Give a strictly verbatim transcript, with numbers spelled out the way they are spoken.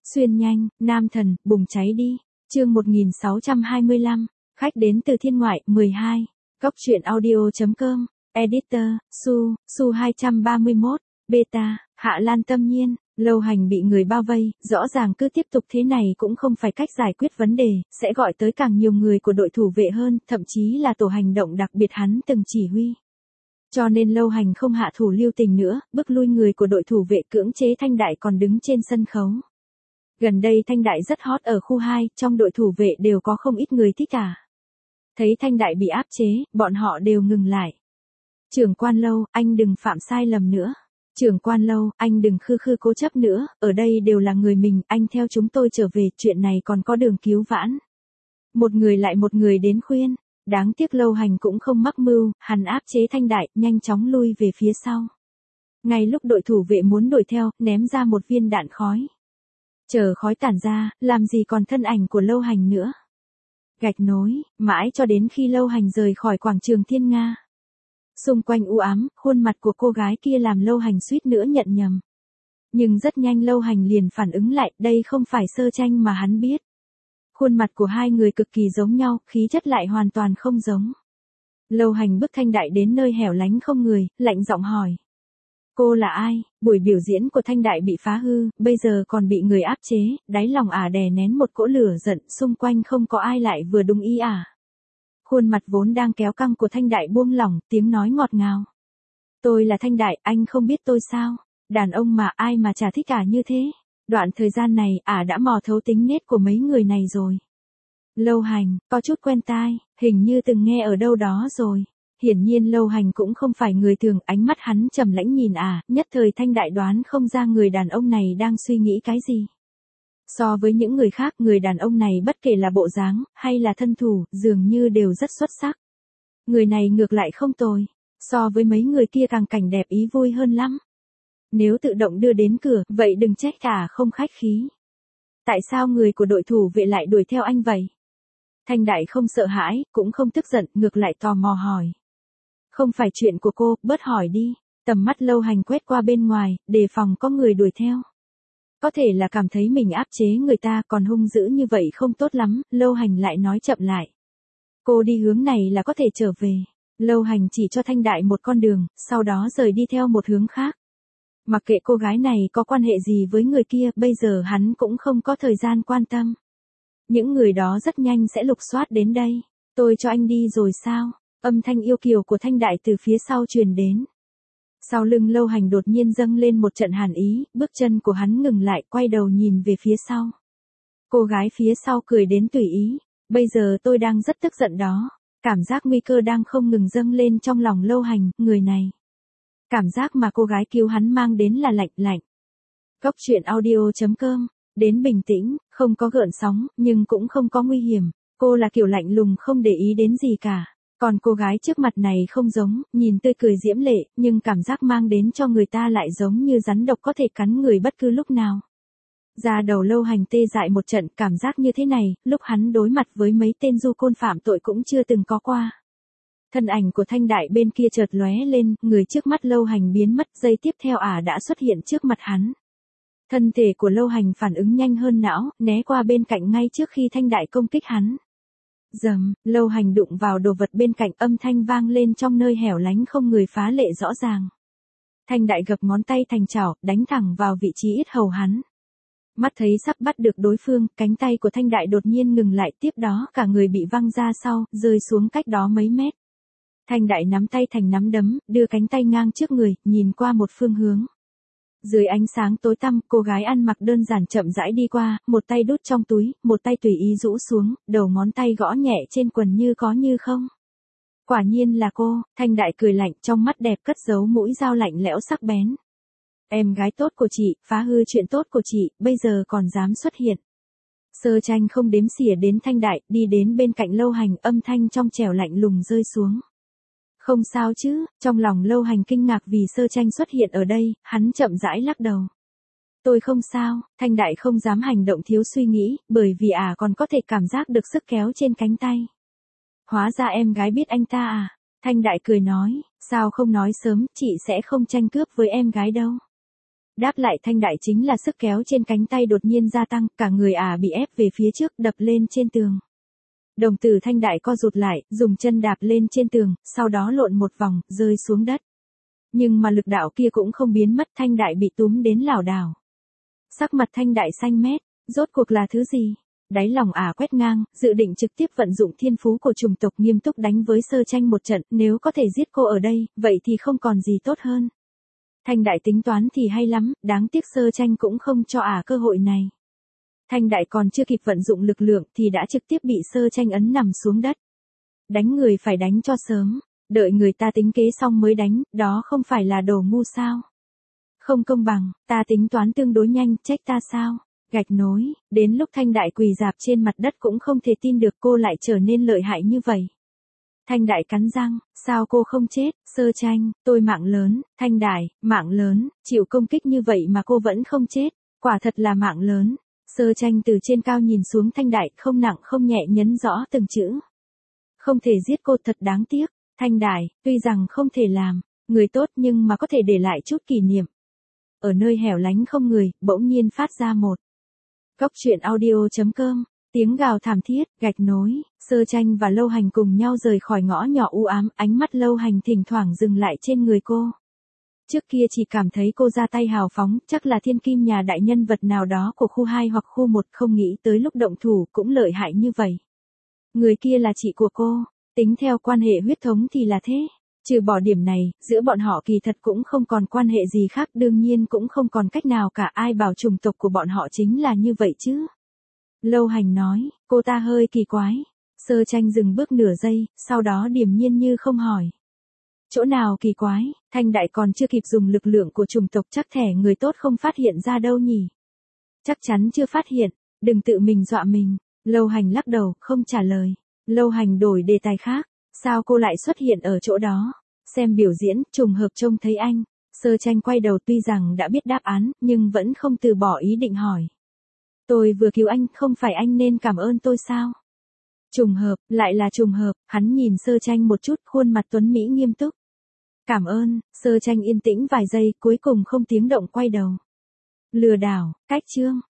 Xuyên nhanh, nam thần, bùng cháy đi. Chương một nghìn sáu trăm hai mươi lăm, khách đến từ thiên ngoại, mười hai. Góc truyện audio.com, Editor, Su, Su hai trăm ba mươi mốt, Beta, Hạ Lan Tâm Nhiên. Lâu Hành bị người bao vây, rõ ràng cứ tiếp tục thế này cũng không phải cách giải quyết vấn đề, sẽ gọi tới càng nhiều người của đội thủ vệ hơn, thậm chí là tổ hành động đặc biệt hắn từng chỉ huy. Cho nên Lâu Hành không hạ thủ lưu tình nữa, bức lui người của đội thủ vệ, cưỡng chế Thanh Đại còn đứng trên sân khấu. Gần đây Thanh Đại rất hot ở khu hai, trong đội thủ vệ đều có không ít người thích cả. Thấy Thanh Đại bị áp chế, bọn họ đều ngừng lại. Trưởng quan Lâu, anh đừng phạm sai lầm nữa. Trưởng quan Lâu, anh đừng khư khư cố chấp nữa, ở đây đều là người mình, anh theo chúng tôi trở về, chuyện này còn có đường cứu vãn. Một người lại một người đến khuyên, đáng tiếc Lâu Hành cũng không mắc mưu, hắn áp chế Thanh Đại, nhanh chóng lui về phía sau. Ngay lúc đội thủ vệ muốn đuổi theo, ném ra một viên đạn khói. Chờ khói tản ra, làm gì còn thân ảnh của Lâu Hành nữa. Gạch nối, mãi cho đến khi Lâu Hành rời khỏi quảng trường Thiên Nga. Xung quanh u ám, khuôn mặt của cô gái kia làm Lâu Hành suýt nữa nhận nhầm. Nhưng rất nhanh Lâu Hành liền phản ứng lại, đây không phải Sơ Tranh mà hắn biết. Khuôn mặt của hai người cực kỳ giống nhau, khí chất lại hoàn toàn không giống. Lâu Hành bước Thanh Đại đến nơi hẻo lánh không người, lạnh giọng hỏi. Cô là ai? Buổi biểu diễn của Thanh Đại bị phá hư, bây giờ còn bị người áp chế, đáy lòng ả đè nén một cỗ lửa giận, xung quanh không có ai lại vừa đúng ý ả. Khuôn mặt vốn đang kéo căng của Thanh Đại buông lỏng, tiếng nói ngọt ngào. Tôi là Thanh Đại, anh không biết tôi sao? Đàn ông mà ai mà chả thích ả như thế? Đoạn thời gian này, ả đã mò thấu tính nết của mấy người này rồi. Lâu Hành, có chút quen tai, hình như từng nghe ở đâu đó rồi. Hiển nhiên Lâu Hành cũng không phải người thường, ánh mắt hắn trầm lãnh nhìn ả, nhất thời Thanh Đại đoán không ra người đàn ông này đang suy nghĩ cái gì. So với những người khác, người đàn ông này bất kể là bộ dáng, hay là thân thủ, dường như đều rất xuất sắc. Người này ngược lại không tồi, so với mấy người kia càng cảnh đẹp ý vui hơn lắm. Nếu tự động đưa đến cửa, vậy đừng trách cả không khách khí. Tại sao người của đội thủ vệ lại đuổi theo anh vậy? Thanh Đại không sợ hãi, cũng không tức giận, ngược lại tò mò hỏi. Không phải chuyện của cô, bớt hỏi đi. Tầm mắt Lâu Hành quét qua bên ngoài, đề phòng có người đuổi theo. Có thể là cảm thấy mình áp chế người ta, còn hung dữ như vậy không tốt lắm, Lâu Hành lại nói chậm lại. Cô đi hướng này là có thể trở về. Lâu Hành chỉ cho Thanh Đại một con đường, sau đó rời đi theo một hướng khác. Mặc kệ cô gái này có quan hệ gì với người kia, bây giờ hắn cũng không có thời gian quan tâm. Những người đó rất nhanh sẽ lục soát đến đây. Tôi cho anh đi rồi sao? Âm thanh yêu kiều của Thanh Đại từ phía sau truyền đến. Sau lưng Lâu Hành đột nhiên dâng lên một trận hàn ý, bước chân của hắn ngừng lại, quay đầu nhìn về phía sau. Cô gái phía sau cười đến tùy ý. Bây giờ tôi đang rất tức giận đó. Cảm giác nguy cơ đang không ngừng dâng lên trong lòng Lâu Hành, người này. Cảm giác mà cô gái cứu hắn mang đến là lạnh lạnh. Góc truyện audio.com, đến bình tĩnh, không có gợn sóng, nhưng cũng không có nguy hiểm. Cô là kiểu lạnh lùng không để ý đến gì cả. Còn cô gái trước mặt này không giống, nhìn tươi cười diễm lệ, nhưng cảm giác mang đến cho người ta lại giống như rắn độc có thể cắn người bất cứ lúc nào. Da đầu Lâu Hành tê dại một trận, cảm giác như thế này, lúc hắn đối mặt với mấy tên du côn phạm tội cũng chưa từng có qua. Thân ảnh của Thanh Đại bên kia chợt lóe lên, người trước mắt Lâu Hành biến mất, giây tiếp theo ả đã xuất hiện trước mặt hắn. Thân thể của Lâu Hành phản ứng nhanh hơn não, né qua bên cạnh ngay trước khi Thanh Đại công kích hắn. Dầm, Lâu Hành đụng vào đồ vật bên cạnh, âm thanh vang lên trong nơi hẻo lánh không người phá lệ rõ ràng. Thanh Đại gập ngón tay thành chảo, đánh thẳng vào vị trí yết hầu hắn. Mắt thấy sắp bắt được đối phương, cánh tay của Thanh Đại đột nhiên ngừng lại, tiếp đó cả người bị văng ra sau, rơi xuống cách đó mấy mét. Thanh Đại nắm tay thành nắm đấm, đưa cánh tay ngang trước người, nhìn qua một phương hướng. Dưới ánh sáng tối tăm, cô gái ăn mặc đơn giản chậm rãi đi qua, một tay đút trong túi, một tay tùy ý rũ xuống, đầu ngón tay gõ nhẹ trên quần như có như không. Quả nhiên là cô, Thanh Đại cười lạnh, trong mắt đẹp cất giấu mũi dao lạnh lẽo sắc bén. Em gái tốt của chị, phá hư chuyện tốt của chị, bây giờ còn dám xuất hiện. Sơ Tranh không đếm xỉa đến Thanh Đại, đi đến bên cạnh Lâu Hành, âm thanh trong trẻo lạnh lùng rơi xuống. Không sao chứ, trong lòng Lâu Hành kinh ngạc vì Sơ Tranh xuất hiện ở đây, hắn chậm rãi lắc đầu. Tôi không sao, Thanh Đại không dám hành động thiếu suy nghĩ, bởi vì ả à còn có thể cảm giác được sức kéo trên cánh tay. Hóa ra em gái biết anh ta à? Thanh Đại cười nói, sao không nói sớm, chị sẽ không tranh cướp với em gái đâu. Đáp lại Thanh Đại chính là sức kéo trên cánh tay đột nhiên gia tăng, cả người ả bị ép về phía trước đập lên trên tường. Đồng tử Thanh Đại co rụt lại, dùng chân đạp lên trên tường, sau đó lộn một vòng, rơi xuống đất. Nhưng mà lực đạo kia cũng không biến mất, Thanh Đại bị túm đến lảo đảo. Sắc mặt Thanh Đại xanh mét, rốt cuộc là thứ gì? Đáy lòng ả quét ngang, dự định trực tiếp vận dụng thiên phú của chủng tộc nghiêm túc đánh với Sơ Tranh một trận, nếu có thể giết cô ở đây, vậy thì không còn gì tốt hơn. Thanh Đại tính toán thì hay lắm, đáng tiếc Sơ Tranh cũng không cho ả cơ hội này. Thanh Đại còn chưa kịp vận dụng lực lượng thì đã trực tiếp bị Sơ Tranh ấn nằm xuống đất. Đánh người phải đánh cho sớm, đợi người ta tính kế xong mới đánh, đó không phải là đồ ngu sao? Không công bằng, ta tính toán tương đối nhanh, trách ta sao? Gạch nối, đến lúc Thanh Đại quỳ rạp trên mặt đất cũng không thể tin được cô lại trở nên lợi hại như vậy. Thanh Đại cắn răng, sao cô không chết? Sơ Tranh, tôi mạng lớn. Thanh Đại, mạng lớn, chịu công kích như vậy mà cô vẫn không chết, quả thật là mạng lớn. Sơ Tranh từ trên cao nhìn xuống Thanh Đại, không nặng không nhẹ nhấn rõ từng chữ. Không thể giết cô, thật đáng tiếc. Thanh Đại, tuy rằng không thể làm người tốt nhưng mà có thể để lại chút kỷ niệm. Ở nơi hẻo lánh không người, bỗng nhiên phát ra một Cốc truyện audio chấm com, tiếng gào thảm thiết, gạch nối, Sơ Tranh và Lâu Hành cùng nhau rời khỏi ngõ nhỏ u ám, ánh mắt Lâu Hành thỉnh thoảng dừng lại trên người cô. Trước kia chỉ cảm thấy cô ra tay hào phóng, chắc là thiên kim nhà đại nhân vật nào đó của khu hai hoặc khu một, không nghĩ tới lúc động thủ cũng lợi hại như vậy. Người kia là chị của cô, tính theo quan hệ huyết thống thì là thế. Trừ bỏ điểm này, giữa bọn họ kỳ thật cũng không còn quan hệ gì khác, đương nhiên cũng không còn cách nào cả, ai bảo chủng tộc của bọn họ chính là như vậy chứ. Lâu Hành nói, cô ta hơi kỳ quái. Sơ Tranh dừng bước nửa giây, sau đó điềm nhiên như không hỏi. Chỗ nào kỳ quái? Thanh Đại còn chưa kịp dùng lực lượng của chủng tộc, chắc thẻ người tốt không phát hiện ra đâu nhỉ? Chắc chắn chưa phát hiện, đừng tự mình dọa mình. Lâu Hành lắc đầu, không trả lời. Lâu Hành đổi đề tài khác. Sao cô lại xuất hiện ở chỗ đó? Xem biểu diễn, trùng hợp trông thấy anh. Sơ Tranh quay đầu, tuy rằng đã biết đáp án, nhưng vẫn không từ bỏ ý định hỏi. Tôi vừa cứu anh, không phải anh nên cảm ơn tôi sao? Trùng hợp, lại là trùng hợp, hắn nhìn Sơ Tranh một chút, khuôn mặt tuấn mỹ nghiêm túc. Cảm ơn. Sơ Tranh yên tĩnh vài giây, cuối cùng không tiếng động quay đầu. Lừa đảo, cách chương.